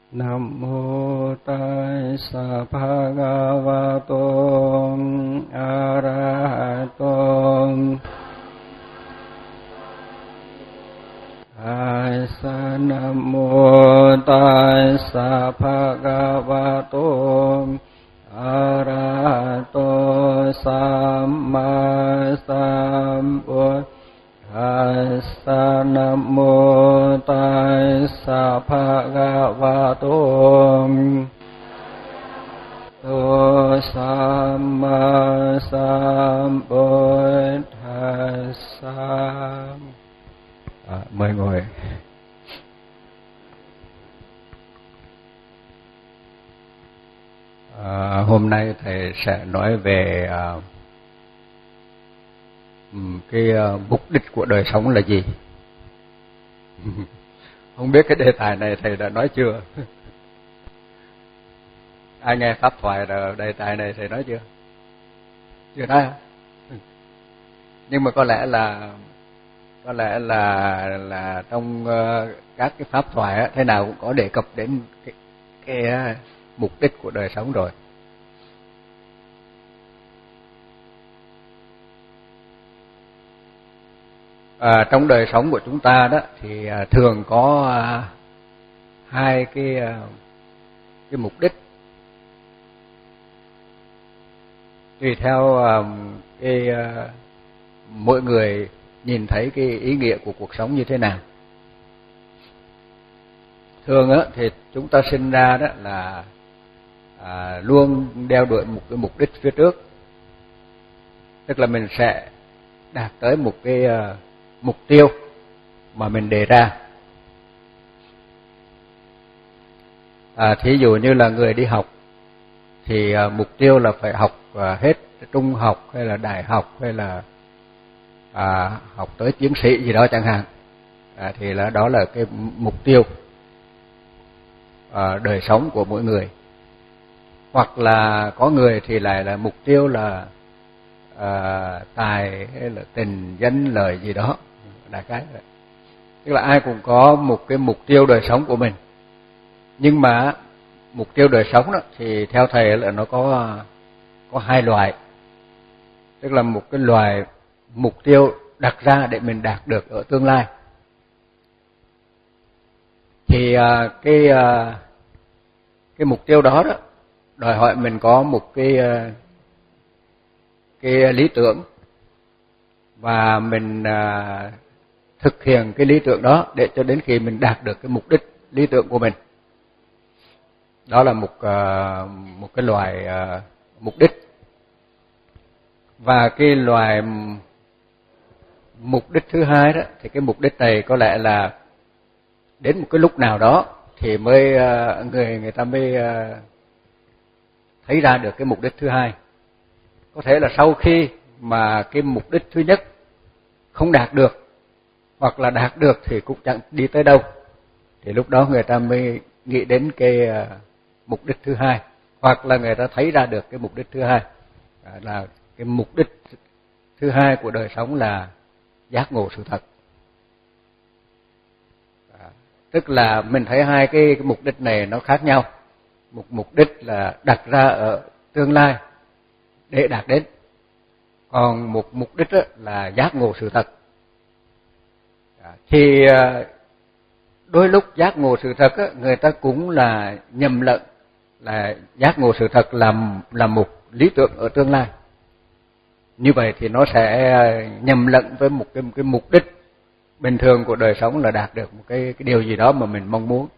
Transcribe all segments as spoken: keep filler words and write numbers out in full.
Nam mô Tassa Bhagavato Arahato Asa. Nam mô Tassa Bhagavato Arahato Samma Sambuddhassa. Nam mô Tassa Bhagavato To Samma Sambuddhassa. À, mời ngồi. À, hôm nay thầy sẽ nói về à, cái uh, mục đích của đời sống là gì. Không biết cái đề tài này thầy đã nói chưa? Ai nghe pháp thoại là đề tài này thầy nói chưa? Chưa nói hả? Nhưng mà có lẽ là có lẽ là là trong uh, các cái pháp thoại á, thế nào cũng có đề cập đến cái, cái uh, mục đích của đời sống rồi. À, trong đời sống của chúng ta đó thì à, thường có à, hai cái à, cái mục đích, tùy theo à, cái à, mỗi người nhìn thấy cái ý nghĩa của cuộc sống như thế nào. Thường á thì chúng ta sinh ra đó là à, luôn đeo đuổi một cái mục đích phía trước, tức là mình sẽ đạt tới một cái à, mục tiêu mà mình đề ra. À, thí dụ như là người đi học thì à, mục tiêu là phải học à, hết trung học hay là đại học hay là à, học tới tiến sĩ gì đó chẳng hạn. À, thì là đó là cái mục tiêu à, đời sống của mỗi người. Hoặc là có người thì lại là mục tiêu là à, tài hay là tình danh lợi gì đó. Đại cái vậy. Tức là ai cũng có một cái mục tiêu đời sống của mình. Nhưng mà mục tiêu đời sống đó thì theo thầy là nó có có hai loại. Tức là một cái loại mục tiêu đặt ra để mình đạt được ở tương lai. Thì cái cái mục tiêu đó đó đòi hỏi mình có một cái cái lý tưởng và mình thực hiện cái lý tưởng đó để cho đến khi mình đạt được cái mục đích lý tưởng của mình. Đó là một uh, một cái loại uh, mục đích. Và cái loại mục đích thứ hai đó thì cái mục đích này có lẽ là đến một cái lúc nào đó thì mới uh, người người ta mới uh, thấy ra được cái mục đích thứ hai. Có thể là sau khi mà cái mục đích thứ nhất không đạt được, hoặc là đạt được thì cũng chẳng đi tới đâu, thì lúc đó người ta mới nghĩ đến cái uh, mục đích thứ hai, hoặc là người ta thấy ra được cái mục đích thứ hai. À, là cái mục đích thứ hai của đời sống là giác ngộ sự thật. À, tức là mình thấy hai cái, cái mục đích này nó khác nhau. Một mục đích là đặt ra ở tương lai để đạt đến, còn một mục đích là giác ngộ sự thật. Thì đôi lúc giác ngộ sự thật người ta cũng là nhầm lẫn là giác ngộ sự thật là là một lý tưởng ở tương lai. Như vậy thì nó sẽ nhầm lẫn với một cái, một cái mục đích bình thường của đời sống là đạt được một cái cái điều gì đó mà mình mong muốn.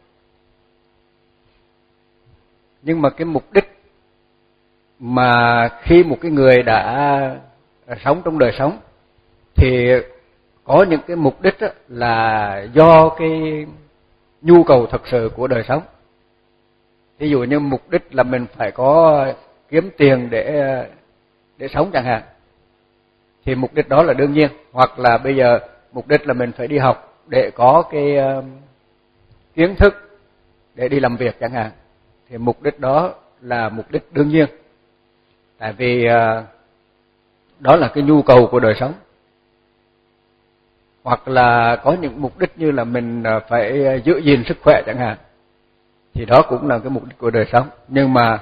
Nhưng mà cái mục đích mà khi một cái người đã sống trong đời sống thì có những cái mục đích là do cái nhu cầu thật sự của đời sống. Ví dụ như mục đích là mình phải có kiếm tiền để để sống chẳng hạn, thì mục đích đó là đương nhiên. Hoặc là bây giờ mục đích là mình phải đi học để có cái uh, kiến thức để đi làm việc chẳng hạn, thì mục đích đó là mục đích đương nhiên. Tại vì uh, đó là cái nhu cầu của đời sống. Hoặc là có những mục đích như là mình phải giữ gìn sức khỏe chẳng hạn, thì đó cũng là cái mục đích của đời sống. Nhưng mà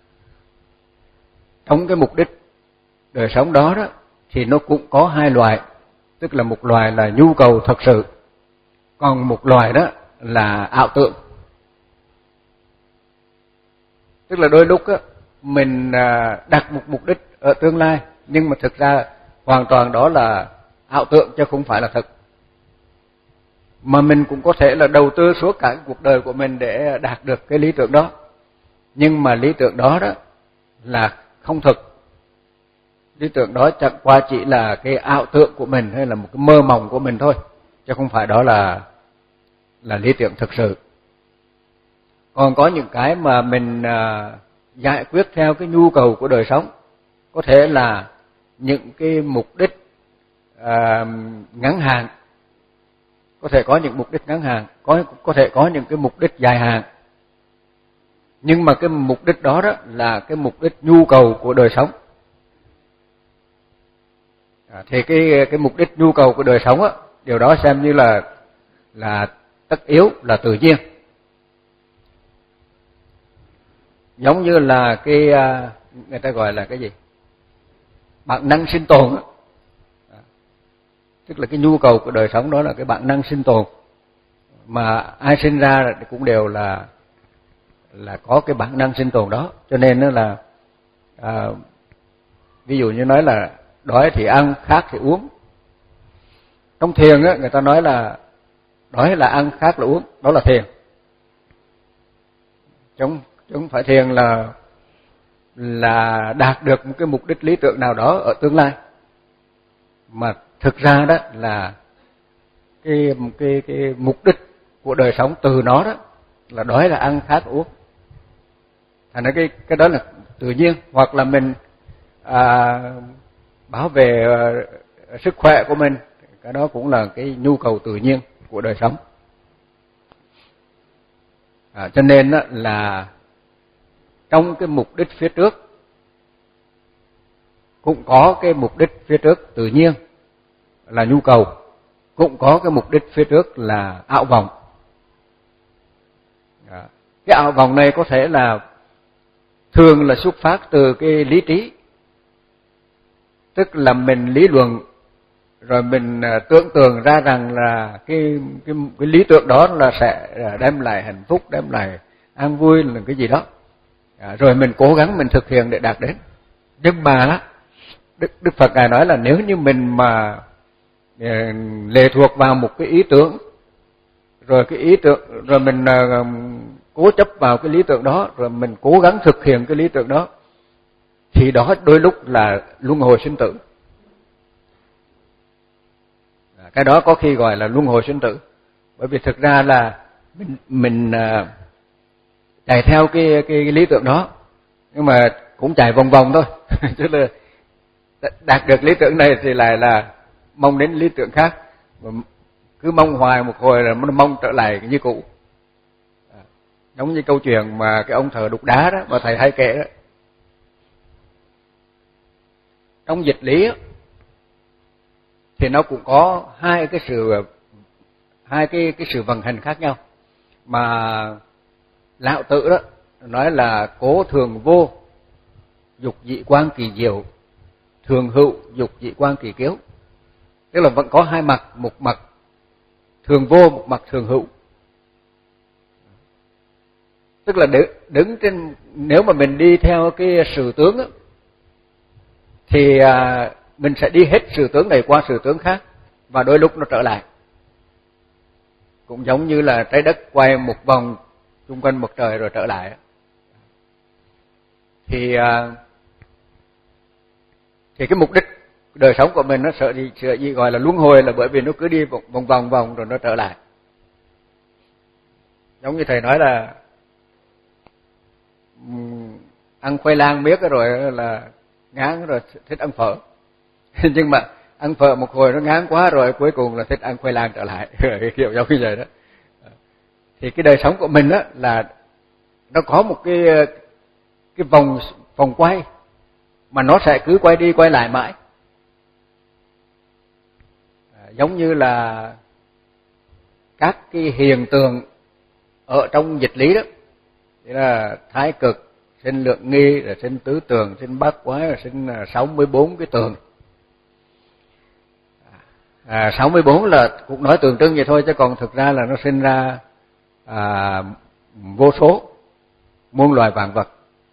trong cái mục đích đời sống đó đó thì nó cũng có hai loại, tức là một loại là nhu cầu thật sự, còn một loại đó là ảo tưởng. Tức là đôi lúc á mình đặt một mục đích ở tương lai, nhưng mà thực ra hoàn toàn đó là ảo tưởng chứ không phải là thật. Mà mình cũng có thể là đầu tư suốt cả cuộc đời của mình để đạt được cái lý tưởng đó, nhưng mà lý tưởng đó đó là không thực. Lý tưởng đó chẳng qua chỉ là cái ảo tưởng của mình hay là một cái mơ mộng của mình thôi, chứ không phải đó là là lý tưởng thực sự. Còn có những cái mà mình à, giải quyết theo cái nhu cầu của đời sống, có thể là những cái mục đích à, ngắn hạn, có thể có những mục đích ngắn hạn, có có thể có những cái mục đích dài hạn. Nhưng mà cái mục đích đó đó là cái mục đích nhu cầu của đời sống. À, thì cái cái mục đích nhu cầu của đời sống á, điều đó xem như là là tất yếu, là tự nhiên. Giống như là cái người ta gọi là cái gì? Bản năng sinh tồn á. Tức là cái nhu cầu của đời sống đó là cái bản năng sinh tồn. Mà ai sinh ra cũng đều là là có cái bản năng sinh tồn đó, cho nên nó là à, ví dụ như nói là đói thì ăn, khát thì uống. Trong thiền á, người ta nói là đói là ăn, khát là uống, đó là thiền. Chứ không phải thiền là là đạt được một cái mục đích lý tưởng nào đó ở tương lai, mà thực ra đó là cái cái cái mục đích của đời sống từ nó đó là đói là ăn, khát là uống. Thành ra cái cái đó là tự nhiên. Hoặc là mình à, bảo vệ uh, sức khỏe của mình, cái đó cũng là cái nhu cầu tự nhiên của đời sống. À, cho nên đó là trong cái mục đích phía trước cũng có cái mục đích phía trước tự nhiên là nhu cầu, cũng có cái mục đích phía trước là ảo vọng. À, cái ảo vọng này có thể là thường là xuất phát từ cái lý trí, tức là mình lý luận rồi mình tưởng tượng ra rằng là cái cái cái lý tưởng đó là sẽ đem lại hạnh phúc, đem lại an vui, là cái gì đó. À, rồi mình cố gắng mình thực hiện để đạt đến. Nhưng mà Đức, Đức Phật Ngài nói là nếu như mình mà lệ thuộc vào một cái ý tưởng, rồi cái ý tưởng rồi mình uh, cố chấp vào cái lý tưởng đó, rồi mình cố gắng thực hiện cái lý tưởng đó, thì đó đôi lúc là luân hồi sinh tử. À, cái đó có khi gọi là luân hồi sinh tử, bởi vì thực ra là mình mình uh, chạy theo cái, cái cái lý tưởng đó, nhưng mà cũng chạy vòng vòng thôi. Chứ là đạt được lý tưởng này thì lại là mong đến lý tưởng khác, cứ mong hoài một hồi là mong trở lại như cũ. À, giống như câu chuyện mà cái ông thợ đục đá đó mà thầy hay kể đó. Trong dịch lý thì nó cũng có hai cái sự hai cái cái sự vận hành khác nhau, mà Lão Tử đó nói là cố thường vô, dục dị quan kỳ diệu, thường hữu, dục dị quan kỳ kiếu. Tức là vẫn có hai mặt, một mặt thường vô, một mặt thường hữu. Tức là đứng trên, nếu mà mình đi theo cái sự tướng đó, thì mình sẽ đi hết sự tướng này qua sự tướng khác, và đôi lúc nó trở lại. Cũng giống như là trái đất quay một vòng xung quanh mặt trời rồi trở lại. Thì thì cái mục đích đời sống của mình nó sợ gì, sợ gì gọi là luân hồi, là bởi vì nó cứ đi vòng vòng vòng rồi nó trở lại. Giống như thầy nói là ăn khoai lang miết rồi là ngán rồi thích ăn phở. Nhưng mà ăn phở một hồi nó ngán quá rồi cuối cùng là thích ăn khoai lang trở lại. Kiểu giống như vậy đó. Thì cái đời sống của mình đó là nó có một cái cái vòng vòng quay mà nó sẽ cứ quay đi quay lại mãi. À, giống như là các cái hiện tượng ở trong dịch lý đó, Thế là thái cực sinh lượng nghi, rồi sinh tứ tường, sinh bát quái, rồi sinh sáu mươi bốn cái tường. À, sáu mươi bốn là cũng nói tượng trưng vậy thôi, chứ còn thực ra là nó sinh ra à, vô số muôn loài vạn vật,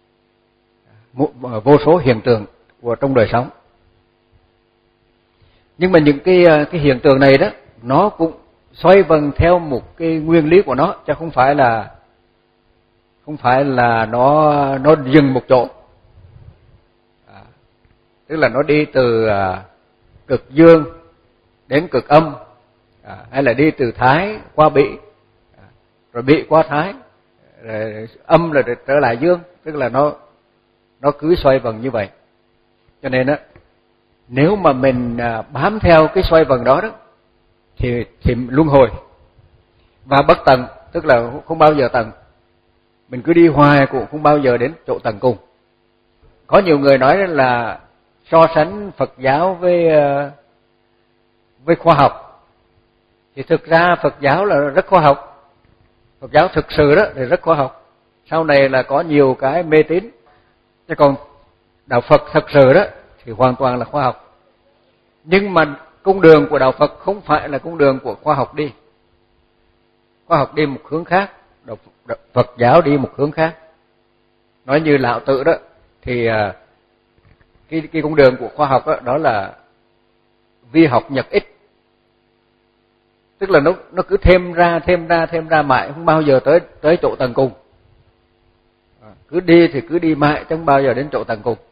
vô số hiện tượng của trong đời sống. Nhưng mà những cái cái hiện tượng này đó, nó cũng xoay vần theo một cái nguyên lý của nó, chứ không phải là không phải là nó nó dừng một chỗ. À, tức là nó đi từ à, cực dương đến cực âm, à, hay là đi từ thái qua bị, à, rồi bị qua thái, rồi âm rồi trở lại dương, tức là nó nó cứ xoay vần như vậy. Cho nên á, nếu mà mình bám theo cái xoay vần đó đó thì thì luân hồi và bất tận, tức là không bao giờ tận. Mình cứ đi hoài cũng không bao giờ đến chỗ tận cùng. Có nhiều người nói là so sánh Phật giáo với với khoa học, thì thực ra Phật giáo là rất khoa học. Phật giáo thực sự đó thì rất khoa học. Sau này là có nhiều cái mê tín, chứ còn đạo Phật thực sự đó thì hoàn toàn là khoa học. Nhưng mà cung đường của đạo Phật không phải là cung đường của khoa học đi. Khoa học đi một hướng khác, đạo Phật giáo đi một hướng khác. Nói như Lão Tử đó thì cái cái cung đường của khoa học đó, đó là vi học nhật ích. Tức là nó nó cứ thêm ra thêm ra thêm ra mãi, không bao giờ tới tới chỗ tận cùng. Cứ đi thì cứ đi mãi, chứ không bao giờ đến chỗ tận cùng.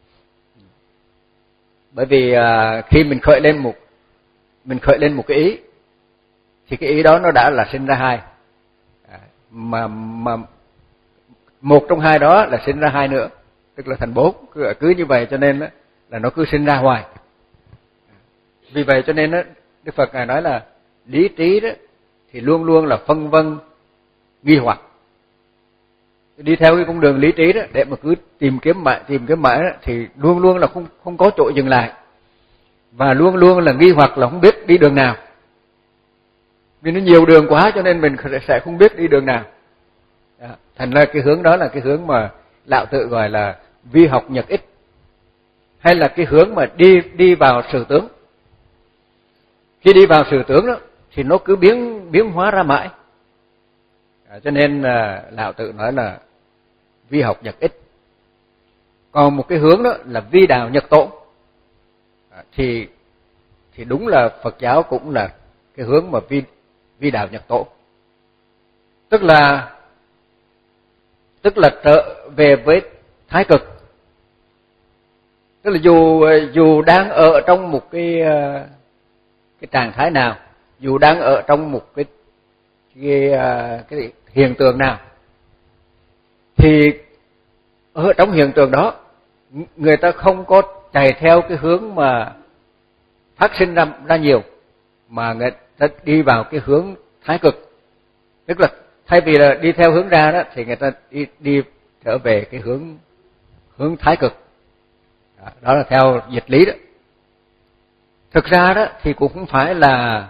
Bởi vì à, khi mình khởi lên một mình khởi lên một cái ý thì cái ý đó nó đã là sinh ra hai, à, mà mà một trong hai đó là sinh ra hai nữa, tức là thành bốn, cứ cứ như vậy, cho nên đó, là nó cứ sinh ra hoài. Vì vậy cho nên đó, Đức Phật ngài nói là lý trí đó thì luôn luôn là phân vân nghi hoặc. Đi theo cái con đường lý trí đó để mà cứ tìm kiếm mãi tìm kiếm mãi đó, thì luôn luôn là không không có chỗ dừng lại, và luôn luôn là nghi hoặc, là không biết đi đường nào. Vì nó nhiều đường quá cho nên mình sẽ không biết đi đường nào. Đó. Thành ra cái hướng đó là cái hướng mà Lão Tử gọi là vi học nhật ích, hay là cái hướng mà đi đi vào sự tướng. Khi đi vào sự tướng đó thì nó cứ biến biến hóa ra mãi. À, cho nên là Lão Tử nói là vi học nhật ích. Còn một cái hướng đó là vi đạo nhật tộ, à, thì thì đúng là Phật giáo cũng là cái hướng mà vi vi đạo nhật tộ. Tức là tức là trở về với thái cực. Tức là dù dù đang ở trong một cái cái trạng thái nào, dù đang ở trong một cái cái, cái hiện tượng nào, thì ở trong hiện tượng đó người ta không có chạy theo cái hướng mà phát sinh ra ra nhiều, mà người ta đi vào cái hướng thái cực. Tức là thay vì là đi theo hướng ra đó thì người ta đi đi trở về cái hướng hướng thái cực. Đó, đó là theo dịch lý đó. Thực ra đó thì cũng không phải là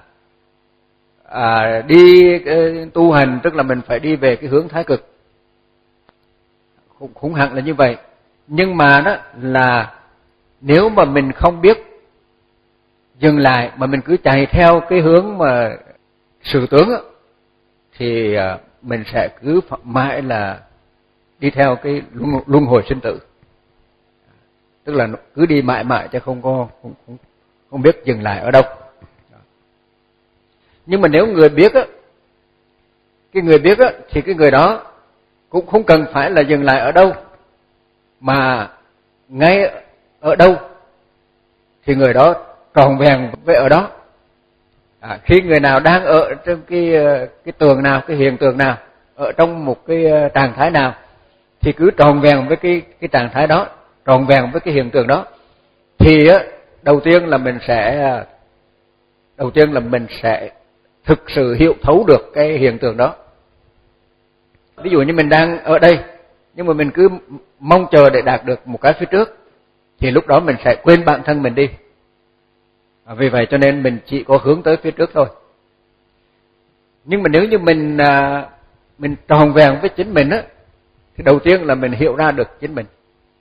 à, đi uh, tu hành tức là mình phải đi về cái hướng thái cực, không, không hẳn là như vậy. Nhưng mà đó là nếu mà mình không biết dừng lại mà mình cứ chạy theo cái hướng mà sự tướng đó, thì uh, mình sẽ cứ mãi là đi theo cái luân, luân hồi sinh tử. Tức là cứ đi mãi mãi chứ không có không, không, không biết dừng lại ở đâu. Nhưng mà nếu người biết á, cái người biết á thì cái người đó cũng không cần phải là dừng lại ở đâu, mà ngay ở đâu thì người đó tròn vẹn với ở đó. À, khi người nào đang ở trong cái cái tường nào, cái hiện tượng nào, ở trong một cái trạng thái nào, thì cứ tròn vẹn với cái cái trạng thái đó, tròn vẹn với cái hiện tượng đó, thì á đầu tiên là mình sẽ đầu tiên là mình sẽ thực sự hiểu thấu được cái hiện tượng đó. Ví dụ như mình đang ở đây nhưng mà mình cứ mong chờ để đạt được một cái phía trước, thì lúc đó mình sẽ quên bản thân mình đi. À, vì vậy cho nên mình chỉ có hướng tới phía trước thôi. Nhưng mà nếu như mình à, mình tròn vẹn với chính mình á, Thì đầu tiên là mình hiểu ra được chính mình.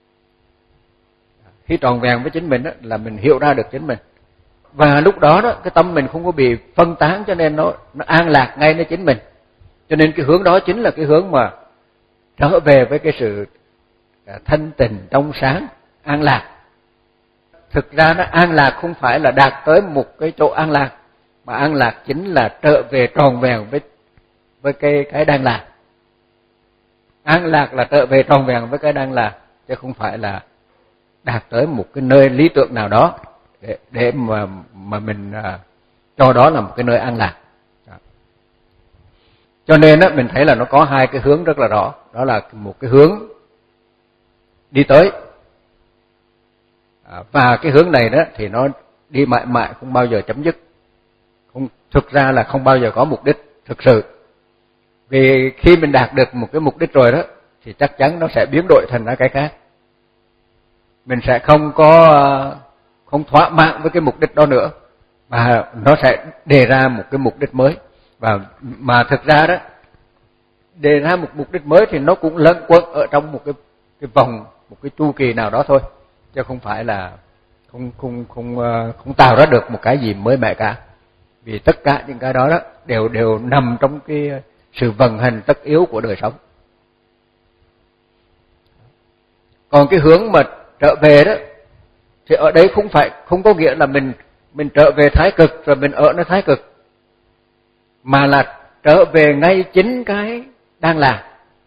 Khi tròn vẹn với chính mình đó, là mình hiểu ra được chính mình. Và lúc đó đó cái tâm mình không có bị phân tán, cho nên nó nó an lạc ngay nơi chính mình. Cho nên cái hướng đó chính là cái hướng mà trở về với cái sự thanh tịnh, trong sáng, an lạc. Thực ra nó an lạc không phải là đạt tới một cái chỗ an lạc, mà an lạc chính là trở về tròn vẹn với với cái cái đang là. An lạc là trở về tròn vẹn với cái đang là, chứ không phải là đạt tới một cái nơi lý tưởng nào đó để để mà mà mình à, cho đó là một cái nơi an lạc. Cho nên á mình thấy là nó có hai cái hướng rất là rõ, đó là một cái hướng đi tới, à, và cái hướng này đó thì nó đi mãi mãi không bao giờ chấm dứt, không thực ra là không bao giờ có mục đích thực sự. Vì khi mình đạt được một cái mục đích rồi đó thì chắc chắn nó sẽ biến đổi thành ra cái khác. Mình sẽ không có không thỏa mãn với cái mục đích đó nữa, mà nó sẽ đề ra một cái mục đích mới. Và mà thực ra đó đề ra một mục đích mới thì nó cũng lẫn quẩn ở trong một cái cái vòng, một cái chu kỳ nào đó thôi, chứ không phải là không không không không tạo ra được một cái gì mới mẻ cả. Vì tất cả những cái đó đó đều đều nằm trong cái sự vận hành tất yếu của đời sống. Còn cái hướng mà trở về đó thì ở đây không phải không có nghĩa là mình mình trở về thái cực rồi mình ở nơi thái cực, mà là trở về ngay chính cái đang là.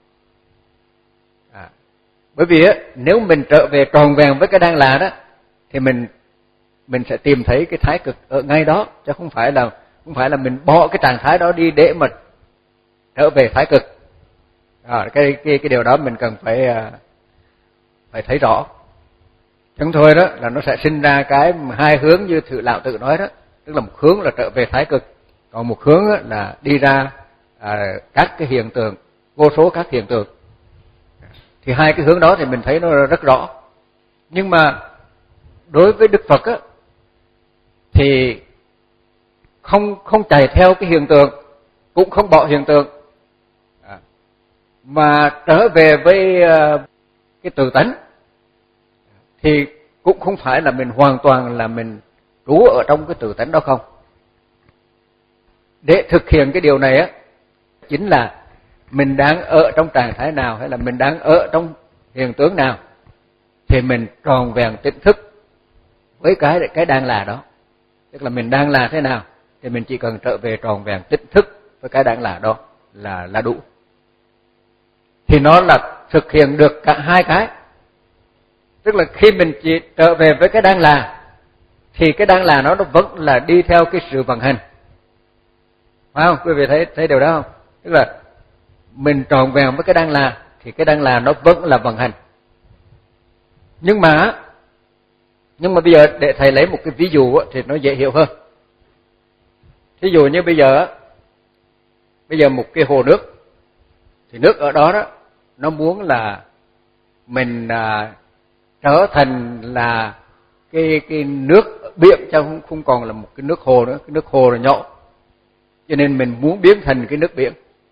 À, bởi vì á, nếu mình trở về tròn vẹn với cái đang là đó thì mình mình sẽ tìm thấy cái thái cực ở ngay đó, chứ không phải là không phải là mình bỏ cái trạng thái đó đi để mà trở về thái cực. À, cái cái cái điều đó mình cần phải phải thấy rõ. Chẳng thôi đó là nó sẽ sinh ra cái hai hướng như Thử Lão tự nói đó, tức là một hướng là trở về thái cực, còn một hướng là đi ra à, các cái hiện tượng, vô số các hiện tượng. Thì hai cái hướng đó thì mình thấy nó rất rõ. Nhưng mà đối với Đức Phật á thì không không chạy theo cái hiện tượng, cũng không bỏ hiện tượng, à, mà trở về với uh, cái tự tánh. Thì cũng không phải là mình hoàn toàn là mình trú ở trong cái tự tánh đó không. Để thực hiện cái điều này á chính là mình đang ở trong trạng thái nào, hay là mình đang ở trong hiện tướng nào thì mình tròn vẹn tỉnh thức với cái cái đang là đó. Tức là mình đang là thế nào thì mình chỉ cần trở về tròn vẹn tỉnh thức với cái đang là đó là là đủ. Thì nó là thực hiện được cả hai cái. Tức là khi mình chỉ trở về với cái đang là thì cái đang là nó nó vẫn là đi theo cái sự vận hành. Phải không? Quý vị thấy thấy điều đó không? Tức là mình tròn vẹn với cái đang là thì cái đang là nó vẫn là vận hành. Nhưng mà nhưng mà bây giờ để thầy lấy một cái ví dụ thì nó dễ hiểu hơn. Ví dụ như bây giờ bây giờ một cái hồ nước, thì nước ở đó đó nó muốn là mình à, trở thành là cái cái nước biển, chứ không không còn là một cái nước hồ nữa, cái nước hồ là nhỏ, cho nên mình muốn biến thành cái nước biển.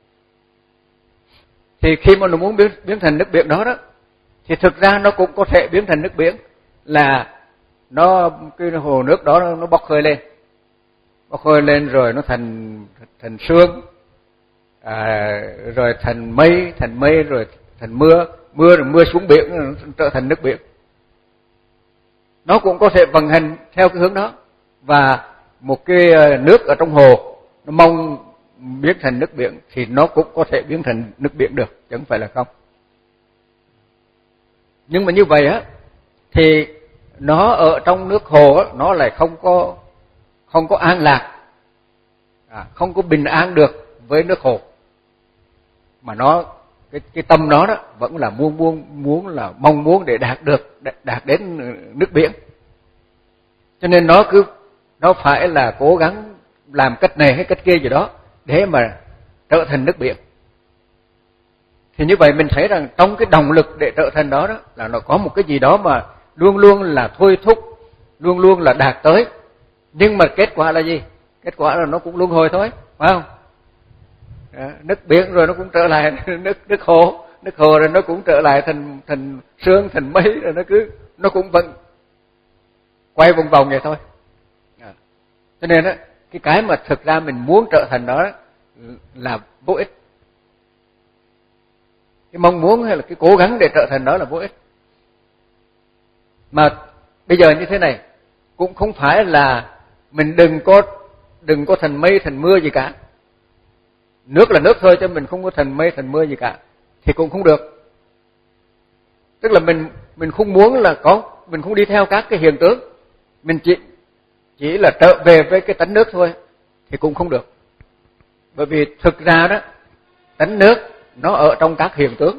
Thì khi mà nó muốn biến biến thành nước biển đó đó thì thực ra nó cũng có thể biến thành nước biển, là nó cái hồ nước đó nó bốc hơi lên, bốc hơi lên rồi nó thành thành sương, à, rồi thành mây, thành mây rồi thành mưa, mưa rồi mưa xuống biển rồi nó trở thành nước biển. Nó cũng có thể vận hành theo cái hướng đó. Và một cái nước ở trong hồ nó mong biến thành nước biển thì nó cũng có thể biến thành nước biển được, chứ không phải là không. Nhưng mà như vậy á thì nó ở trong nước hồ á, nó lại không có không có an lạc, à, không có bình an được với nước hồ, mà nó cái cái tâm nó đó vẫn là muốn muốn muốn là mong muốn để đạt được đạt đến nước biển. Cho nên nó cứ nó phải là cố gắng làm cách này hay cách kia gì đó để mà trở thành nước biển. Thì như vậy mình thấy rằng trong cái động lực để trở thành đó đó là nó có một cái gì đó mà luôn luôn là thôi thúc, luôn luôn là đạt tới. Nhưng mà kết quả là gì? Kết quả là nó cũng luân hồi thôi, phải không? Đó, nước biển rồi nó cũng trở lại nước nước hồ, nước hồ rồi nó cũng trở lại thành thành sương, thành mây, rồi nó cứ nó cũng vẫn quay vòng vòng vậy thôi. À. Cho nên á, cái cái mà thực ra mình muốn trở thành đó là vô ích. Cái mong muốn hay là cái cố gắng để trở thành đó là vô ích. Mà bây giờ như thế này, cũng không phải là mình đừng có đừng có thành mây thành mưa gì cả. Nước là nước thôi, chứ mình không có thành mây thành mưa gì cả thì cũng không được. Tức là mình mình không muốn là có, mình không đi theo các cái hiện tượng, mình chỉ chỉ là trở về với cái tánh nước thôi thì cũng không được. Bởi vì thực ra đó, tánh nước nó ở trong các hiện tượng.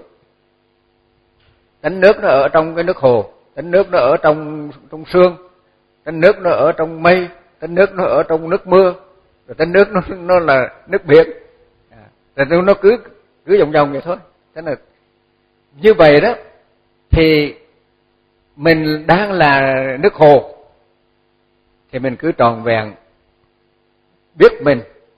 Tánh nước nó ở trong cái nước hồ, tánh nước nó ở trong trong sương, tánh nước nó ở trong mây, tánh nước nó ở trong nước mưa, rồi tánh nước nó nó là nước biển. À, rồi nó cứ cứ vòng vòng vậy thôi. Thế là như vậy đó thì mình đang là nước hồ thì mình cứ tròn vẹn biết mình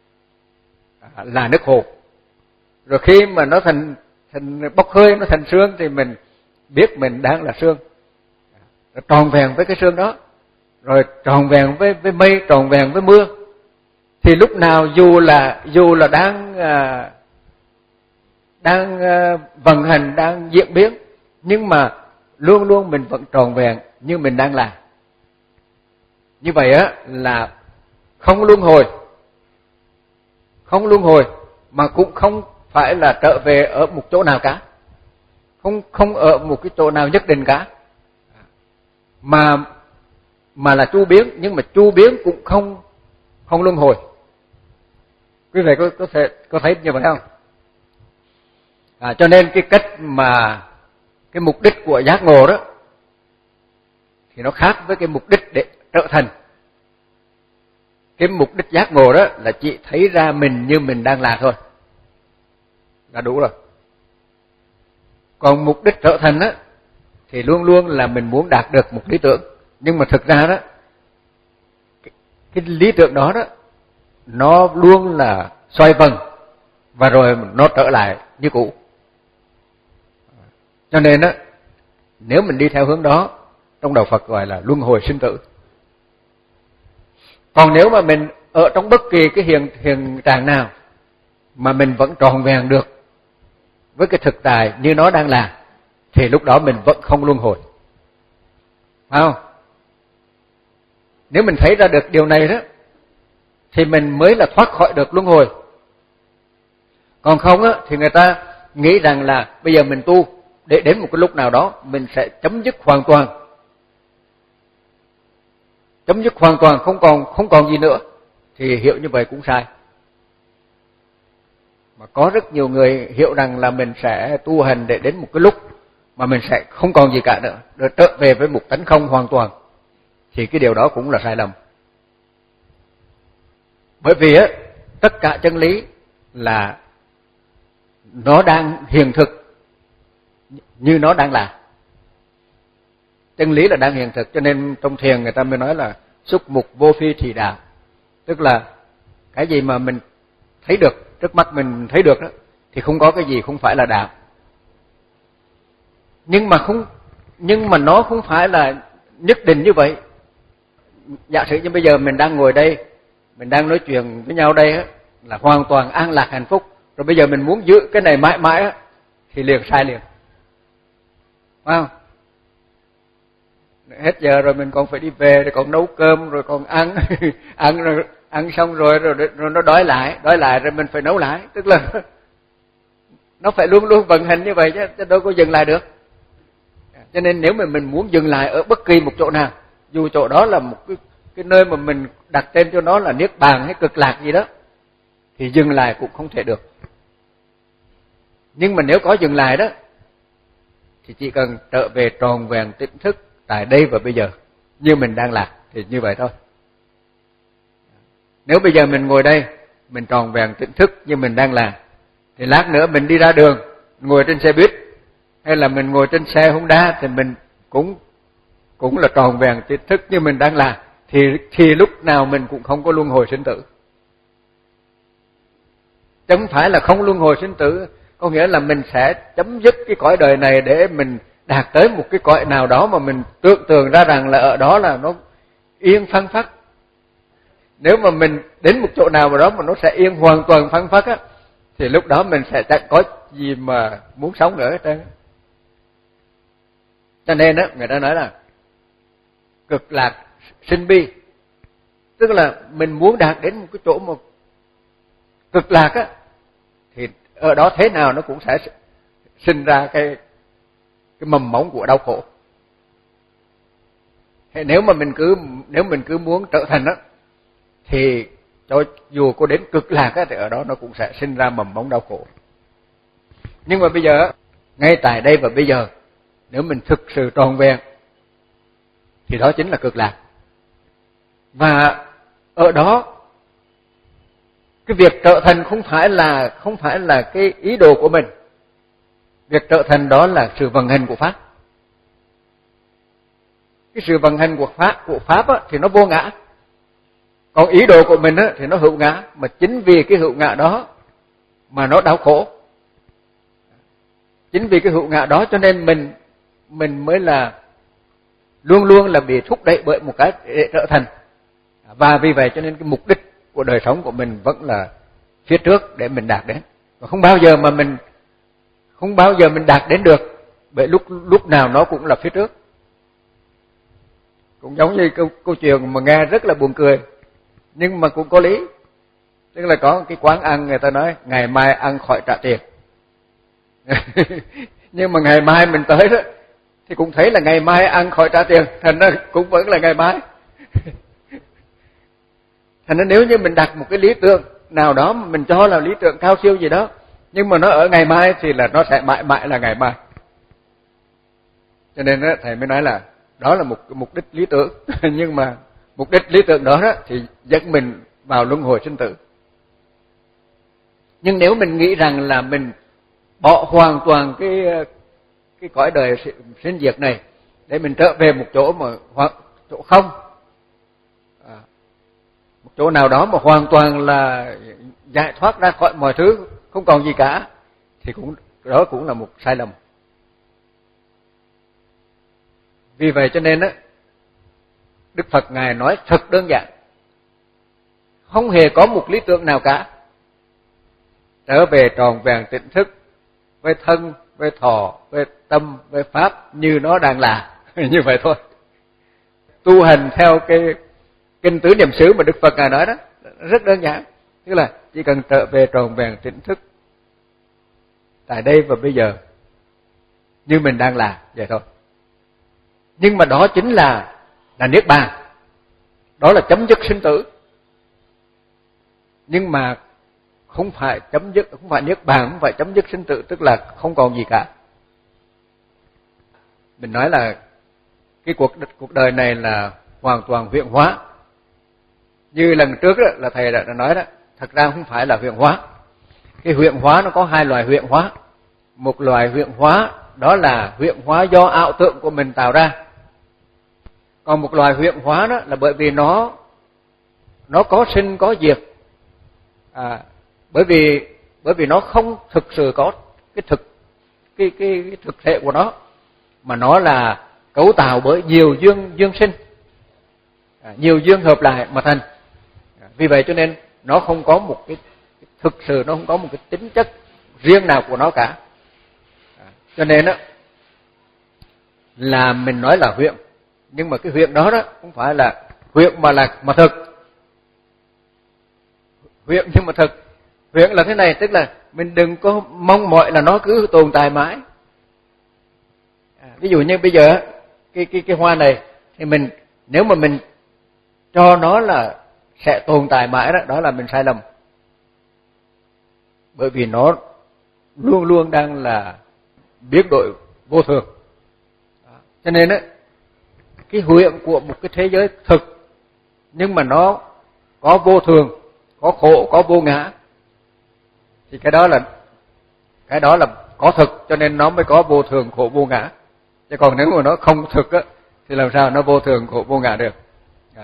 là nước hồ. Rồi khi mà nó thành thành bốc hơi, nó thành sương thì mình biết mình đang là sương. Rồi tròn vẹn với cái sương đó, rồi tròn vẹn với với mây, tròn vẹn với mưa. Thì lúc nào dù là dù là đang à, đang à, vận hành, đang diễn biến, nhưng mà luôn luôn mình vẫn tròn vẹn như mình đang là. Như vậy á là không luân hồi, không luân hồi mà cũng không phải là trở về ở một chỗ nào cả, không không ở một cái chỗ nào nhất định cả, mà mà là chu biến, nhưng mà chu biến cũng không không luân hồi. Quý vị có có thể có thấy như vậy không? À, cho nên cái cách mà cái mục đích của giác ngộ đó thì nó khác với cái mục đích để trở thành. Cái mục đích giác ngộ đó là chỉ thấy ra mình như mình đang là thôi, là đủ rồi. Còn mục đích trở thành đó thì luôn luôn là mình muốn đạt được một lý tưởng, nhưng mà thực ra đó cái, cái lý tưởng đó đó nó luôn là xoay vần và rồi nó trở lại như cũ. Cho nên đó, nếu mình đi theo hướng đó, trong đạo Phật gọi là luân hồi sinh tử. Còn nếu mà mình ở trong bất kỳ cái hiện hiện trạng nào mà mình vẫn tròn vẹn được với cái thực tại như nó đang là, thì lúc đó mình vẫn không luân hồi. Phải không? Nếu mình thấy ra được điều này đó thì mình mới là thoát khỏi được luân hồi. Còn không á thì người ta nghĩ rằng là bây giờ mình tu để đến một cái lúc nào đó mình sẽ chấm dứt hoàn toàn. Chấm dứt hoàn toàn, không còn không còn gì nữa, thì hiểu như vậy cũng sai. Mà có rất nhiều người hiểu rằng là mình sẽ tu hành để đến một cái lúc mà mình sẽ không còn gì cả nữa, rồi trở về với một tánh không hoàn toàn, thì cái điều đó cũng là sai lầm. Bởi vì á, tất cả chân lý là nó đang hiện thực như nó đang là. Chân lý là đang hiện thực, cho nên trong thiền người ta mới nói là xúc mục vô phi thì đạo. Tức là cái gì mà mình thấy được, trước mắt mình thấy được đó, thì không có cái gì không phải là đạo. Nhưng mà không nhưng mà nó không phải là nhất định như vậy. Giả sử như bây giờ mình đang ngồi đây, mình đang nói chuyện với nhau đây á, là hoàn toàn an lạc hạnh phúc, rồi bây giờ mình muốn giữ cái này mãi mãi á, thì liền sai liền. Phải không? Hết giờ rồi mình còn phải đi về, rồi còn nấu cơm, rồi còn ăn ăn rồi ăn xong rồi, rồi rồi nó đói lại, đói lại rồi mình phải nấu lại, tức là nó phải luôn luôn vận hành như vậy chứ, chứ đâu có dừng lại được. Cho nên nếu mà mình muốn dừng lại ở bất kỳ một chỗ nào, dù chỗ đó là một cái cái nơi mà mình đặt tên cho nó là niết bàn hay cực lạc gì đó, thì dừng lại cũng không thể được. Nhưng mà nếu có dừng lại đó thì chỉ cần trở về tròn vẹn tỉnh thức tại đây và bây giờ như mình đang làm thì như vậy thôi. Nếu bây giờ mình ngồi đây, mình tròn vẹn tỉnh thức như mình đang làm, thì lát nữa mình đi ra đường, ngồi trên xe buýt hay là mình ngồi trên xe Honda thì mình cũng cũng là tròn vẹn tỉnh thức như mình đang làm, thì thì lúc nào mình cũng không có luân hồi sinh tử. Chứ không phải là không luân hồi sinh tử có nghĩa là mình sẽ chấm dứt cái cõi đời này để mình đạt tới một cái cõi nào đó mà mình tưởng tượng ra rằng là ở đó là nó yên phăng phắc. Nếu mà mình đến một chỗ nào mà đó mà nó sẽ yên hoàn toàn phăng phắc á, thì lúc đó mình sẽ chẳng có gì mà muốn sống nữa hết trơn. Cho nên á, người ta nói là cực lạc sinh bi, tức là mình muốn đạt đến một cái chỗ mà cực lạc á, thì ở đó thế nào nó cũng sẽ sinh ra cái cái mầm mống của đau khổ. Thế nếu mà mình cứ nếu mình cứ muốn trở thành á, thì cho dù có đến cực lạc á, thì ở đó nó cũng sẽ sinh ra mầm mống đau khổ. Nhưng mà bây giờ ngay tại đây và bây giờ, nếu mình thực sự tròn vẹn thì đó chính là cực lạc. Và ở đó cái việc trở thành không phải là không phải là cái ý đồ của mình. Việc trở thành đó là sự vận hành của pháp. Cái sự vận hành của pháp của pháp á, thì nó vô ngã. Còn ý đồ của mình á, thì nó hữu ngã, mà chính vì cái hữu ngã đó mà nó đau khổ. Chính vì cái hữu ngã đó cho nên mình mình mới là luôn luôn là bị thúc đẩy bởi một cái để trở thành. Và vì vậy cho nên cái mục đích của đời sống của mình vẫn là phía trước để mình đạt đến. Và không bao giờ mà mình không bao giờ mình đạt đến được, bởi lúc lúc nào nó cũng là phía trước. Cũng giống như câu, câu chuyện mà nghe rất là buồn cười, nhưng mà cũng có lý. Tức là có cái quán ăn người ta nói ngày mai ăn khỏi trả tiền. Nhưng mà ngày mai mình tới đó thì cũng thấy là ngày mai ăn khỏi trả tiền, thành ra cũng vẫn là ngày mai. Thành ra nếu như mình đặt một cái lý tưởng nào đó mà mình cho là lý tưởng cao siêu gì đó, nhưng mà nó ở ngày mai thì là nó sẽ mãi mãi là ngày mai. Cho nên đó, thầy mới nói là đó là một mục đích lý tưởng, nhưng mà mục đích lý tưởng đó, đó thì dẫn mình vào luân hồi sinh tử. Nhưng nếu mình nghĩ rằng là mình bỏ hoàn toàn cái cái cõi đời sinh diệt này để mình trở về một chỗ mà hoặc chỗ không, à, một chỗ nào đó mà hoàn toàn là giải thoát ra khỏi mọi thứ, không còn gì cả, thì cũng đó cũng là một sai lầm. Vì vậy cho nên á, Đức Phật Ngài nói thật đơn giản, không hề có một lý tưởng nào cả, trở về tròn vẹn tỉnh thức với thân, với thọ, với tâm, với pháp như nó đang là, như vậy thôi. Tu hành theo cái kinh tứ niệm xứ mà Đức Phật Ngài nói đó, rất đơn giản, tức là chỉ cần trở về tròn vẹn tỉnh thức tại đây và bây giờ như mình đang là, vậy thôi. Nhưng mà đó chính là là niết bàn, đó là chấm dứt sinh tử. Nhưng mà không phải chấm dứt, không phải niết bàn, không phải chấm dứt sinh tử, tức là không còn gì cả. Mình nói là cái cuộc cuộc đời này là hoàn toàn huyễn hóa. Như lần trước đó, là thầy đã nói đó, thật ra không phải là huyễn hóa. Cái huyễn hóa nó có hai loại huyễn hóa. Một loại huyễn hóa đó là huyễn hóa do ảo tưởng của mình tạo ra. Còn một loại huyễn hóa đó là bởi vì nó nó có sinh có diệt. À, bởi vì bởi vì nó không thực sự có cái thực cái cái, cái thực thể của nó, mà nó là cấu tạo bởi nhiều duyên duyên sinh, à, nhiều duyên hợp lại mà thành. À, vì vậy cho nên nó không có một cái thực sự, nó không có một cái tính chất riêng nào của nó cả. À, cho nên đó là mình nói là huyễn, nhưng mà cái huyễn đó đó không phải là huyễn mà là mà thực. Huyễn nhưng mà thực. Huyễn là thế này, tức là mình đừng có mong mỏi là nó cứ tồn tại mãi. À, ví dụ như bây giờ cái cái cái hoa này thì mình nếu mà mình cho nó là sẽ tồn tại mãi đó, đó là mình sai lầm. Bởi vì nó luôn luôn đang là biến đổi vô thường. Đó. Cho nên á, cái huyễn của một cái thế giới thực nhưng mà nó có vô thường, có khổ, có vô ngã, thì cái đó là cái đó là có thực, cho nên nó mới có vô thường, khổ, vô ngã. Chứ còn nếu mà nó không thực á, thì làm sao nó vô thường, khổ, vô ngã được. Đó.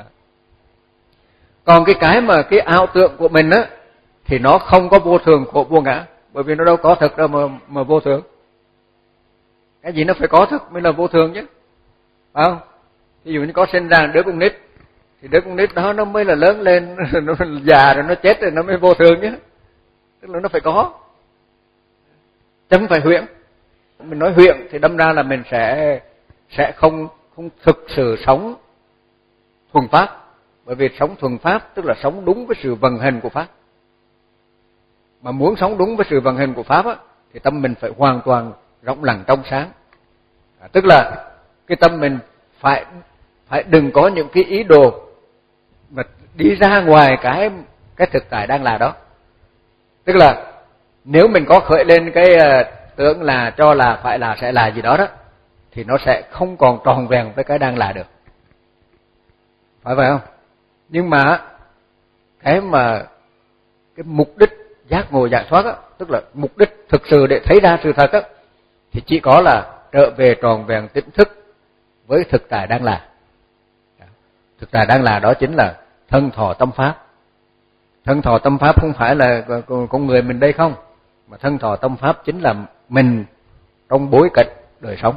Còn cái cái mà cái ảo tưởng của mình á, thì nó không có vô thường, khổ, vô ngã, bởi vì nó đâu có thực đâu mà mà vô thường. Cái gì nó phải có thực mới là vô thường chứ, phải không? Ví dụ như có sinh ra đứa con nít thì đứa con nít đó nó mới là lớn lên, nó già rồi nó chết rồi nó mới vô thường chứ, tức là nó phải có, chứ không phải huyễn. Mình nói huyễn thì đâm ra là mình sẽ sẽ không không thực sự sống thuần pháp, bởi vì sống thuần pháp tức là sống đúng với sự vận hành của pháp. Mà muốn sống đúng với sự vận hành của pháp á, thì tâm mình phải hoàn toàn rộng lặng trong sáng, à, tức là cái tâm mình phải phải đừng có những cái ý đồ mà đi ra ngoài cái cái thực tại đang là đó. Tức là nếu mình có khởi lên cái tưởng là cho là phải là sẽ là gì đó đó, thì nó sẽ không còn tròn vẹn với cái đang là được, phải vậy không? Nhưng mà cái mà cái mục đích giác ngộ giải thoát á, tức là mục đích thực sự để thấy ra sự thật á, thì chỉ có là trở về tròn vẹn tỉnh thức với thực tại đang là. Thực tại đang là đó chính là thân thọ tâm pháp. Thân thọ tâm pháp không phải là con người mình đây không, mà thân thọ tâm pháp chính là mình trong bối cảnh đời sống,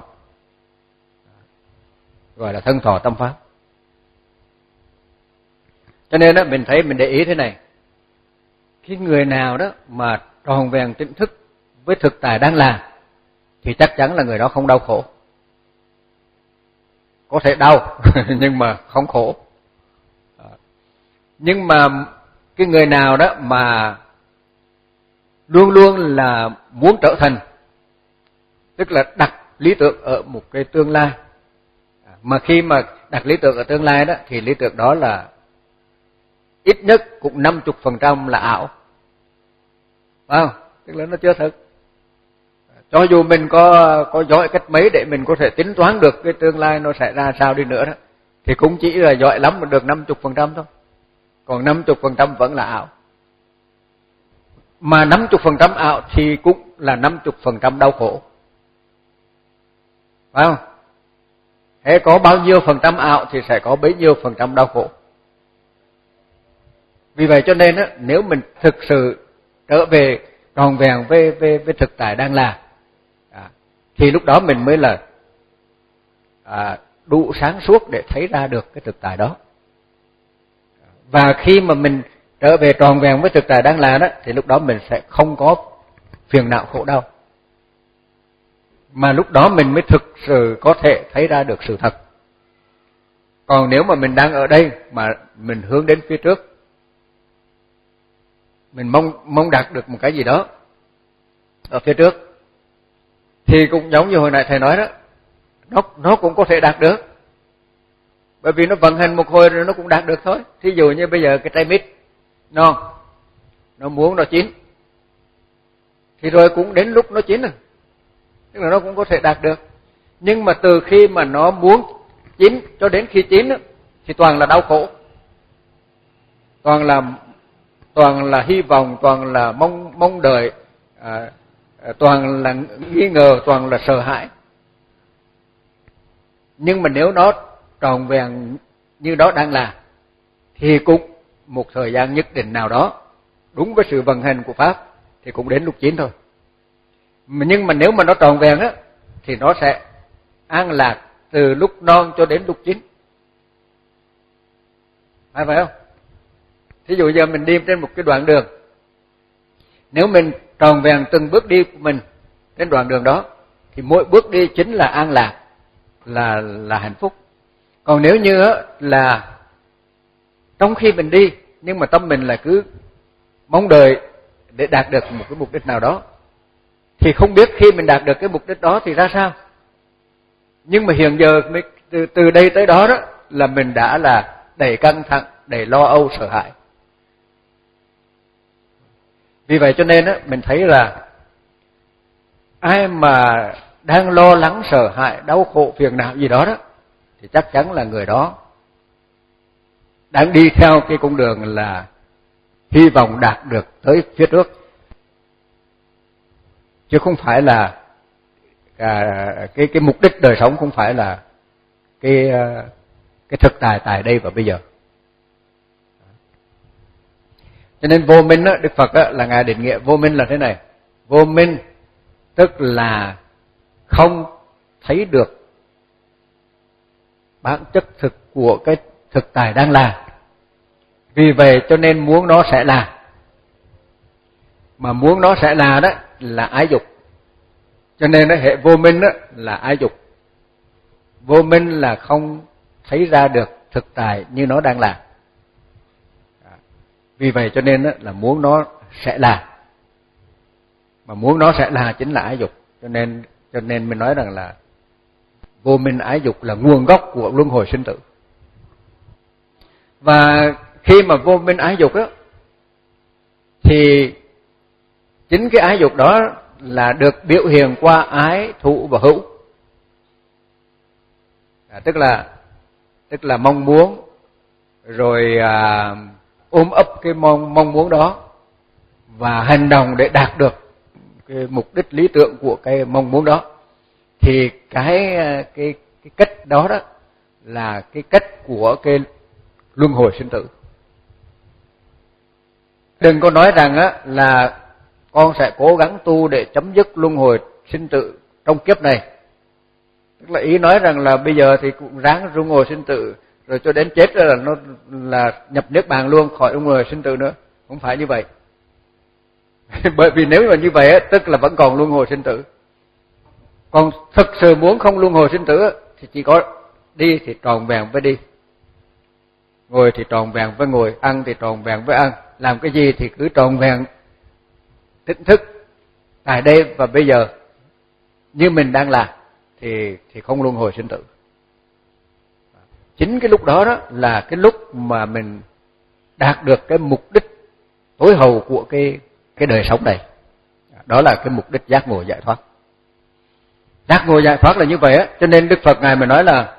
gọi là thân thọ tâm pháp. Cho nên đó mình thấy mình để ý thế này, cái người nào đó mà tròn vẹn tỉnh thức với thực tại đang là thì chắc chắn là người đó không đau khổ. Có thể đau nhưng mà không khổ. Nhưng mà cái người nào đó mà luôn luôn là muốn trở thành, tức là đặt lý tưởng ở một cái tương lai, mà khi mà đặt lý tưởng ở tương lai đó thì lý tưởng đó là ít nhất cũng năm mươi phần trăm là ảo, phải không? Tức là nó chưa thực. Cho dù mình có có giỏi cách mấy để mình có thể tính toán được cái tương lai nó sẽ ra sao đi nữa đó, thì cũng chỉ là giỏi lắm mà được năm mươi phần trăm thôi. Còn năm mươi phần trăm vẫn là ảo. Mà năm mươi phần trăm ảo thì cũng là năm mươi phần trăm đau khổ, phải không? Thế có bao nhiêu phần trăm ảo thì sẽ có bấy nhiêu phần trăm đau khổ. Vì vậy cho nên á, nếu mình thực sự trở về tròn vẹn với, với, với thực tại đang là, à, thì lúc đó mình mới là à, đủ sáng suốt để thấy ra được cái thực tại đó. Và khi mà mình trở về tròn vẹn với thực tại đang là đó, thì lúc đó mình sẽ không có phiền não khổ đau. Mà lúc đó mình mới thực sự có thể thấy ra được sự thật. Còn nếu mà mình đang ở đây mà mình hướng đến phía trước, mình mong mong đạt được một cái gì đó ở phía trước, thì cũng giống như hồi nãy thầy nói đó, nó nó cũng có thể đạt được. Bởi vì nó vận hành một hồi rồi nó cũng đạt được thôi. Thí dụ như bây giờ cái trái mít non, nó muốn nó chín, thì rồi cũng đến lúc nó chín rồi, tức là nó cũng có thể đạt được. Nhưng mà từ khi mà nó muốn chín cho đến khi chín thì toàn là đau khổ, toàn là toàn là hy vọng, toàn là mong mong đợi, à, toàn là nghi ngờ, toàn là sợ hãi. Nhưng mà nếu nó tròn vẹn như đó đang là, thì cũng một thời gian nhất định nào đó, đúng với sự vận hành của pháp, thì cũng đến lúc chín thôi. Nhưng mà nếu mà nó tròn vẹn á, thì nó sẽ an lạc từ lúc non cho đến lúc chín. Phải phải không? Thí dụ giờ mình đi trên một cái đoạn đường, nếu mình tròn vẹn từng bước đi của mình trên đoạn đường đó, thì mỗi bước đi chính là an lạc, là là hạnh phúc. Còn nếu như là trong khi mình đi, nhưng mà tâm mình là cứ mong đợi để đạt được một cái mục đích nào đó, thì không biết khi mình đạt được cái mục đích đó thì ra sao. Nhưng mà hiện giờ từ, từ đây tới đó đó là mình đã là đầy căng thẳng, đầy lo âu, sợ hãi. Vì vậy cho nên á, mình thấy là ai mà đang lo lắng, sợ hãi, đau khổ, phiền não gì đó đó, thì chắc chắn là người đó đang đi theo cái con đường là hy vọng đạt được tới phía trước, chứ không phải là à, cái cái mục đích đời sống không phải là cái cái thực tại tại đây và bây giờ. Cho nên vô minh á, Đức Phật á, là ngài định nghĩa vô minh là thế này: Vô minh tức là không thấy được bản chất thực của cái thực tại đang là. Vì vậy cho nên muốn nó sẽ là. Mà muốn nó sẽ là đó là ái dục. Cho nên nó hệ vô minh đó là ái dục. Vô minh là không thấy ra được thực tại như nó đang là. Vì vậy cho nên đó là muốn nó sẽ là. Mà muốn nó sẽ là chính là ái dục. Cho nên cho nên mình nói rằng là vô minh ái dục là nguồn gốc của luân hồi sinh tử. Và khi mà vô minh ái dục đó thì chính cái ái dục đó là được biểu hiện qua ái, thụ và hữu. À, tức là tức là mong muốn rồi à, ôm ấp cái mong mong muốn đó và hành động để đạt được cái mục đích lý tưởng của cái mong muốn đó. Thì cái cái cái cách đó đó là cái cách của cái luân hồi sinh tử. Đừng có nói rằng á là con sẽ cố gắng tu để chấm dứt luân hồi sinh tử trong kiếp này. Tức là ý nói rằng là bây giờ thì cũng ráng luân hồi sinh tử rồi cho đến chết là nó là nhập niết bàn luôn, khỏi luân hồi sinh tử nữa. Không phải như vậy. Bởi vì nếu mà như vậy á, tức là vẫn còn luân hồi sinh tử. Còn thực sự muốn không luân hồi sinh tử á, thì chỉ có đi thì tròn vẹn với đi, ngồi thì tròn vẹn với ngồi, ăn thì tròn vẹn với ăn, làm cái gì thì cứ tròn vẹn tỉnh thức tại đây và bây giờ như mình đang làm thì thì không luân hồi sinh tử. Chính cái lúc đó đó là cái lúc mà mình đạt được cái mục đích tối hậu của cái cái đời sống này. Đó là cái mục đích giác ngộ giải thoát. Giác ngộ giải thoát là như vậy á, cho nên Đức Phật ngài mới nói là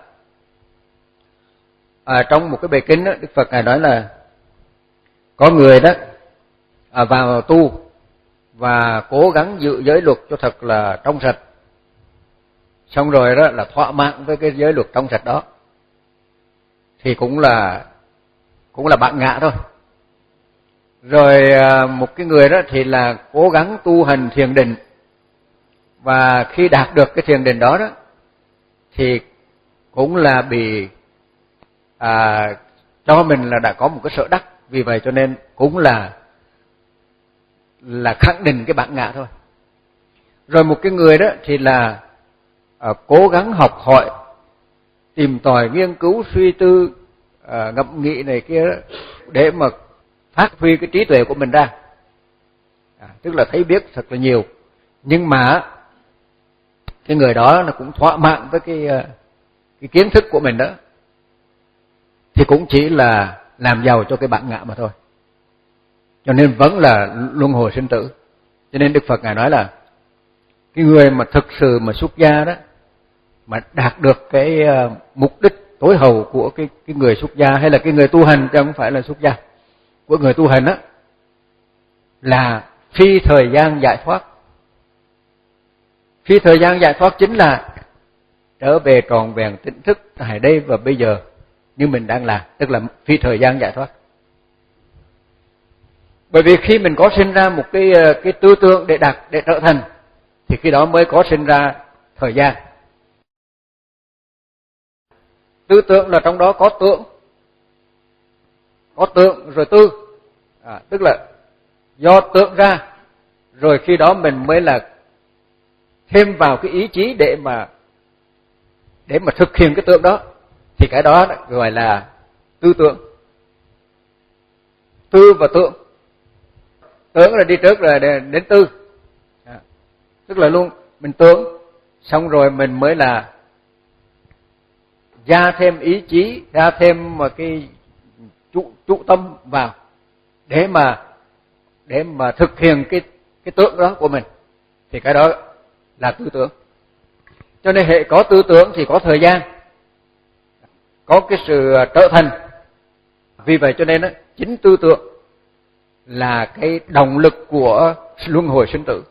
à, trong một cái bài kinh đó, Đức Phật ngài nói là có người đó à, vào tu và cố gắng giữ giới luật cho thật là trong sạch, xong rồi đó là thỏa mãn với cái giới luật trong sạch đó, thì cũng là cũng là bạn ngạ thôi. Rồi à, một cái người đó thì là cố gắng tu hành thiền định, và khi đạt được cái thiền định đó đó thì cũng là bị à, cho mình là đã có một cái sở đắc, vì vậy cho nên cũng là là khẳng định cái bản ngã thôi. Rồi một cái người đó thì là à, cố gắng học hỏi, tìm tòi, nghiên cứu, suy tư, à, ngẫm nghĩ này kia đó, để mà phát huy cái trí tuệ của mình ra, à, tức là thấy biết thật là nhiều. Nhưng mà cái người đó nó cũng thỏa mãn với cái cái kiến thức của mình đó, thì cũng chỉ là làm giàu cho cái bản ngã mà thôi. Cho nên vẫn là luân hồi sinh tử. Cho nên Đức Phật ngài nói là cái người mà thực sự mà xuất gia đó, mà đạt được cái mục đích tối hậu của cái cái người xuất gia, hay là cái người tu hành chứ không phải là xuất gia, của người tu hành đó, là phi thời gian giải thoát. Phi thời gian giải thoát chính là trở về tròn vẹn tỉnh thức tại đây và bây giờ như mình đang làm, tức là phi thời gian giải thoát. Bởi vì khi mình có sinh ra một cái cái tư tưởng để đạt để trở thành, thì khi đó mới có sinh ra thời gian. Tư tưởng là trong đó có tưởng, có tưởng rồi tư, à, tức là do tưởng ra, rồi khi đó mình mới là thêm vào cái ý chí để mà để mà thực hiện cái tưởng đó, thì cái đó gọi là tư tưởng. Tư và tưởng, tưởng là đi trước rồi đến tư, à, tức là luôn mình tưởng xong rồi mình mới là gia thêm ý chí, gia thêm mà cái trụ trụ tâm vào để mà để mà thực hiện cái cái tưởng đó của mình, thì cái đó là tư tưởng. Cho nên hệ có tư tưởng thì có thời gian, có cái sự trở thành. Vì vậy cho nên đó, chính tư tưởng là cái động lực của luân hồi sinh tử.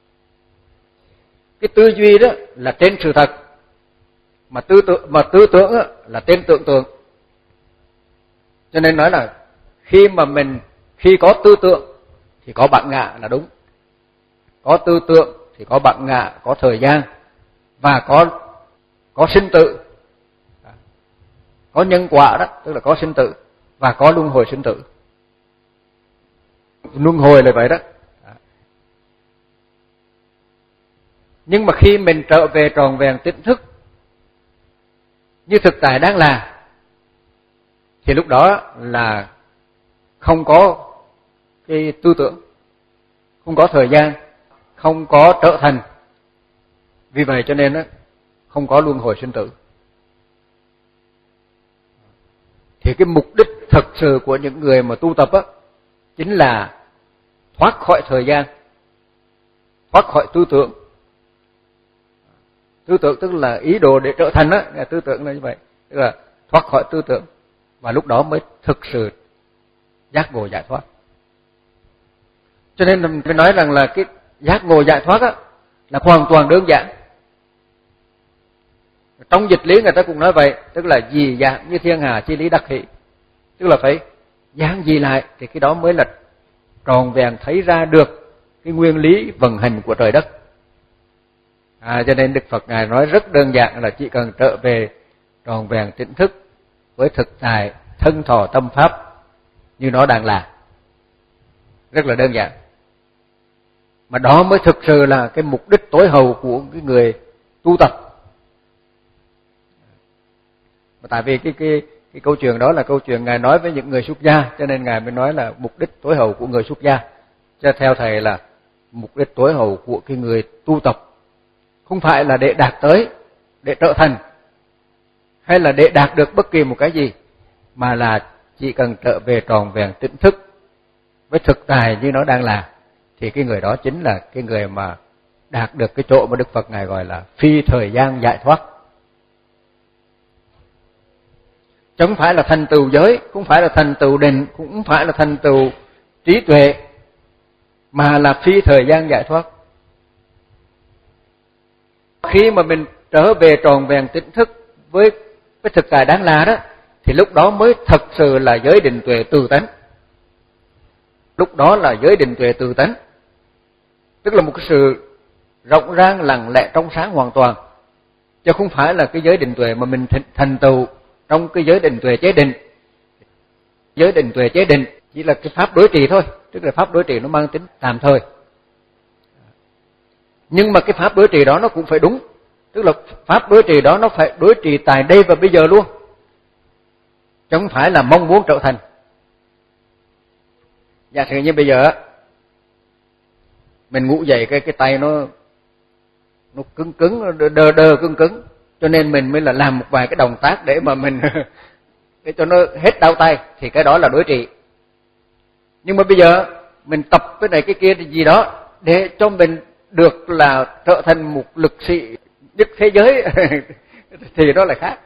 Cái tư duy đó là trên sự thật, mà tư tưởng mà tư tưởng là trên tưởng tượng. Cho nên nói là khi mà mình khi có tư tưởng thì có bản ngã là đúng, có tư tưởng thì có bản ngã, có thời gian và có có sinh tử. Có nhân quả đó, tức là có sinh tử và có luân hồi sinh tử. Luân hồi là vậy đó. Nhưng mà khi mình trở về tròn vẹn tỉnh thức như thực tại đang là, thì lúc đó là không có cái tư tưởng, không có thời gian, không có trở thành. Vì vậy cho nên đó, không có luân hồi sinh tử. Thì cái mục đích thực sự của những người mà tu tập á, chính là thoát khỏi thời gian, thoát khỏi tư tưởng. Tư tưởng tức là ý đồ để trở thành á, tư tưởng là như vậy, tức là thoát khỏi tư tưởng, và lúc đó mới thực sự giác ngộ giải thoát. Cho nên mình phải nói rằng là cái giác ngộ giải thoát á là hoàn toàn đơn giản. Trong dịch lý người ta cũng nói vậy, tức là dị dạng như thiên hà chi lý đắc hỷ, tức là phải giảng dị lại thì cái đó mới là tròn vẹn thấy ra được cái nguyên lý vận hành của trời đất. À, cho nên Đức Phật Ngài nói rất đơn giản là chỉ cần trở về tròn vẹn tỉnh thức với thực tại thân thọ tâm pháp như nó đang là. Rất là đơn giản. Mà đó mới thực sự là cái mục đích tối hậu của cái người tu tập. Tại vì cái cái cái câu chuyện đó là câu chuyện Ngài nói với những người xuất gia, cho nên Ngài mới nói là mục đích tối hậu của người xuất gia. Cho theo thầy là mục đích tối hậu của cái người tu tập không phải là để đạt tới, để trở thành, hay là để đạt được bất kỳ một cái gì, mà là chỉ cần trở về tròn vẹn tỉnh thức với thực tại như nó đang là, thì cái người đó chính là cái người mà đạt được cái chỗ mà Đức Phật Ngài gọi là phi thời gian giải thoát. Chứ không phải là thành tựu giới, không phải là thành tựu định, cũng không phải là thành tựu trí tuệ, mà là phi thời gian giải thoát. Khi mà mình trở về tròn vẹn tỉnh thức với cái thực tại đáng là đó, thì lúc đó mới thật sự là giới định tuệ từ tánh. Lúc đó là giới định tuệ từ tánh, tức là một cái sự rộng rang lặng lẽ trong sáng hoàn toàn, chứ không phải là cái giới định tuệ mà mình thành tựu trong cái giới định tuệ chế định. Giới định tuệ chế định chỉ là cái pháp đối trị thôi, tức là pháp đối trị nó mang tính tạm thời. Nhưng mà cái pháp đối trị đó nó cũng phải đúng, tức là pháp đối trị đó nó phải đối trị tại đây và bây giờ luôn, chứ không phải là mong muốn trở thành. Giả sử như bây giờ mình ngủ dậy cái cái tay nó nó cứng cứng, nó đơ đơ cứng cứng, cho nên mình mới là làm một vài cái động tác để mà mình để cho nó hết đau tay, thì cái đó là đối trị. Nhưng mà bây giờ mình tập cái này cái kia thì gì đó để cho mình được là trở thành một lực sĩ nhất thế giới thì đó là khác.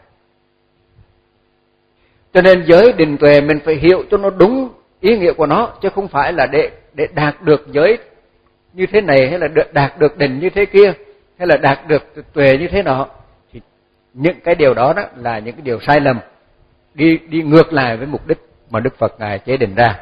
Cho nên giới định tuệ mình phải hiểu cho nó đúng ý nghĩa của nó, chứ không phải là để để đạt được giới như thế này, hay là đạt được định như thế kia, hay là đạt được tuệ như thế nọ. Thì những cái điều đó đó là những cái điều sai lầm, đi đi ngược lại với mục đích mà Đức Phật Ngài chế định ra.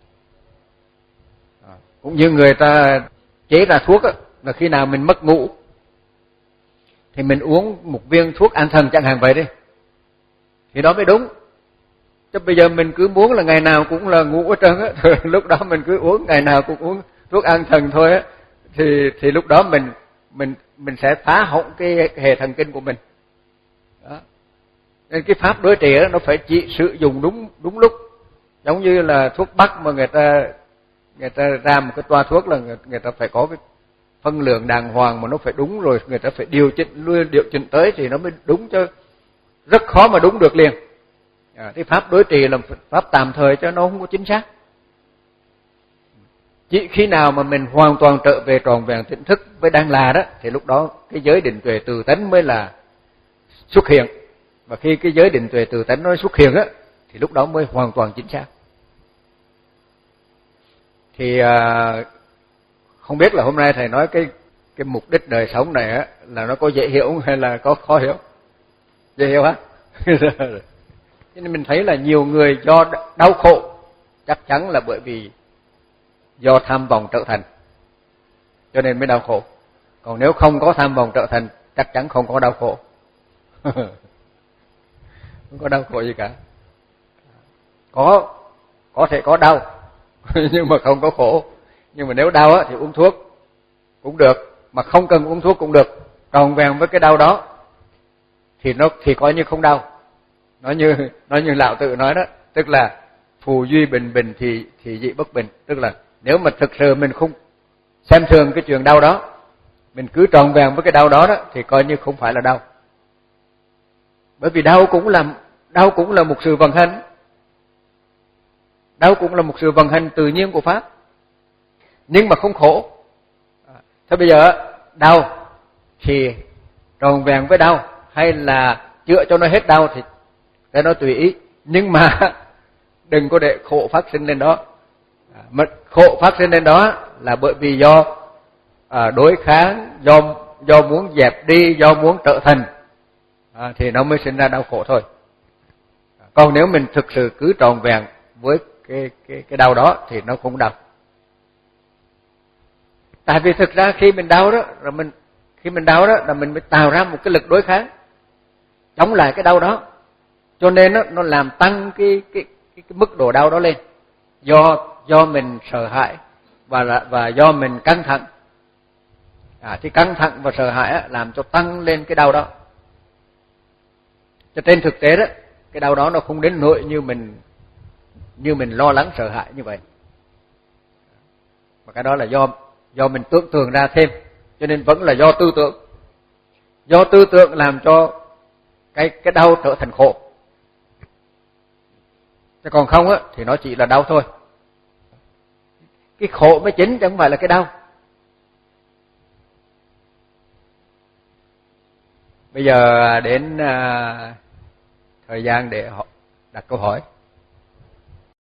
Cũng như người ta chế ra thuốc á, là khi nào mình mất ngủ thì mình uống một viên thuốc an thần chẳng hạn vậy đi, thì đó mới đúng. Chứ bây giờ mình cứ muốn là ngày nào cũng là ngủ ở trơn á, lúc đó mình cứ uống ngày nào cũng uống thuốc an thần thôi á, thì thì lúc đó mình mình mình sẽ phá hỏng cái, cái hệ thần kinh của mình. Đó. Nên cái pháp đối trị đó nó phải chỉ sử dụng đúng đúng lúc, giống như là thuốc bắc mà người ta người ta ra một cái toa thuốc là người, người ta phải có cái phân lượng đàng hoàng mà nó phải đúng rồi, người ta phải điều chỉnh luôn, điều chỉnh tới thì nó mới đúng, chứ rất khó mà đúng được liền. À, cái pháp đối trị là pháp tạm thời cho nó không có chính xác. Chỉ khi nào mà mình hoàn toàn trở về tròn vẹn tỉnh thức với đang là đó, thì lúc đó cái giới định tuệ từ tánh mới là xuất hiện. Và khi cái giới định tuệ từ tánh nó xuất hiện á, thì lúc đó mới hoàn toàn chính xác. Thì à, không biết là hôm nay thầy nói cái cái mục đích đời sống này á là nó có dễ hiểu hay là có khó hiểu? Dễ hiểu hả? Cho nên mình thấy là nhiều người do đau khổ chắc chắn là bởi vì do tham vọng trở thành. cho nên mới đau khổ. Còn nếu không có tham vọng trở thành, chắc chắn không có đau khổ. Không có đau khổ gì cả. Có, có thể có đau, nhưng mà không có khổ. Nhưng mà nếu đau á, thì uống thuốc cũng được, mà không cần uống thuốc cũng được. Tròn vẹn với cái đau đó thì nó thì coi như không đau. Nó như nó như Lão Tử nói đó, tức là phù duy bình bình thì thì dị bất bình, tức là nếu mà thực sự mình không xem thường cái chuyện đau đó, mình cứ tròn vẹn với cái đau đó đó thì coi như không phải là đau. Bởi vì đau cũng là đau cũng là một sự vận hành. Đau cũng là một sự vận hành tự nhiên của pháp. Nhưng mà không khổ. Thế bây giờ đau thì tròn vẹn với đau hay là chữa cho nó hết đau thì cái đó tùy ý, nhưng mà đừng có để khổ phát sinh lên đó. Mà khổ phát sinh lên đó là bởi vì do à, đối kháng, do do muốn dẹp đi, do muốn trở thành, à, thì nó mới sinh ra đau khổ thôi. Còn nếu mình thực sự cứ tròn vẹn với cái cái cái đau đó thì nó không đau. Tại vì thực ra khi mình đau đó, rồi mình khi mình đau đó là mình mới tạo ra một cái lực đối kháng chống lại cái đau đó. Cho nên nó nó làm tăng cái cái cái, cái mức độ đau đó lên. Do do mình sợ hãi và và do mình căng thẳng. À thì căng thẳng và sợ hãi á, làm cho tăng lên cái đau đó. Cho trên thực tế đó, cái đau đó nó không đến nỗi như mình như mình lo lắng sợ hãi như vậy. Và cái đó là do do mình tưởng tượng ra thêm, cho nên vẫn là do tư tưởng. Do tư tưởng làm cho cái cái đau trở thành khổ. Chứ còn không á thì nó chỉ là đau thôi. Cái khổ mới chính chứ không phải là cái đau. Bây giờ đến uh, thời gian để họ đặt câu hỏi.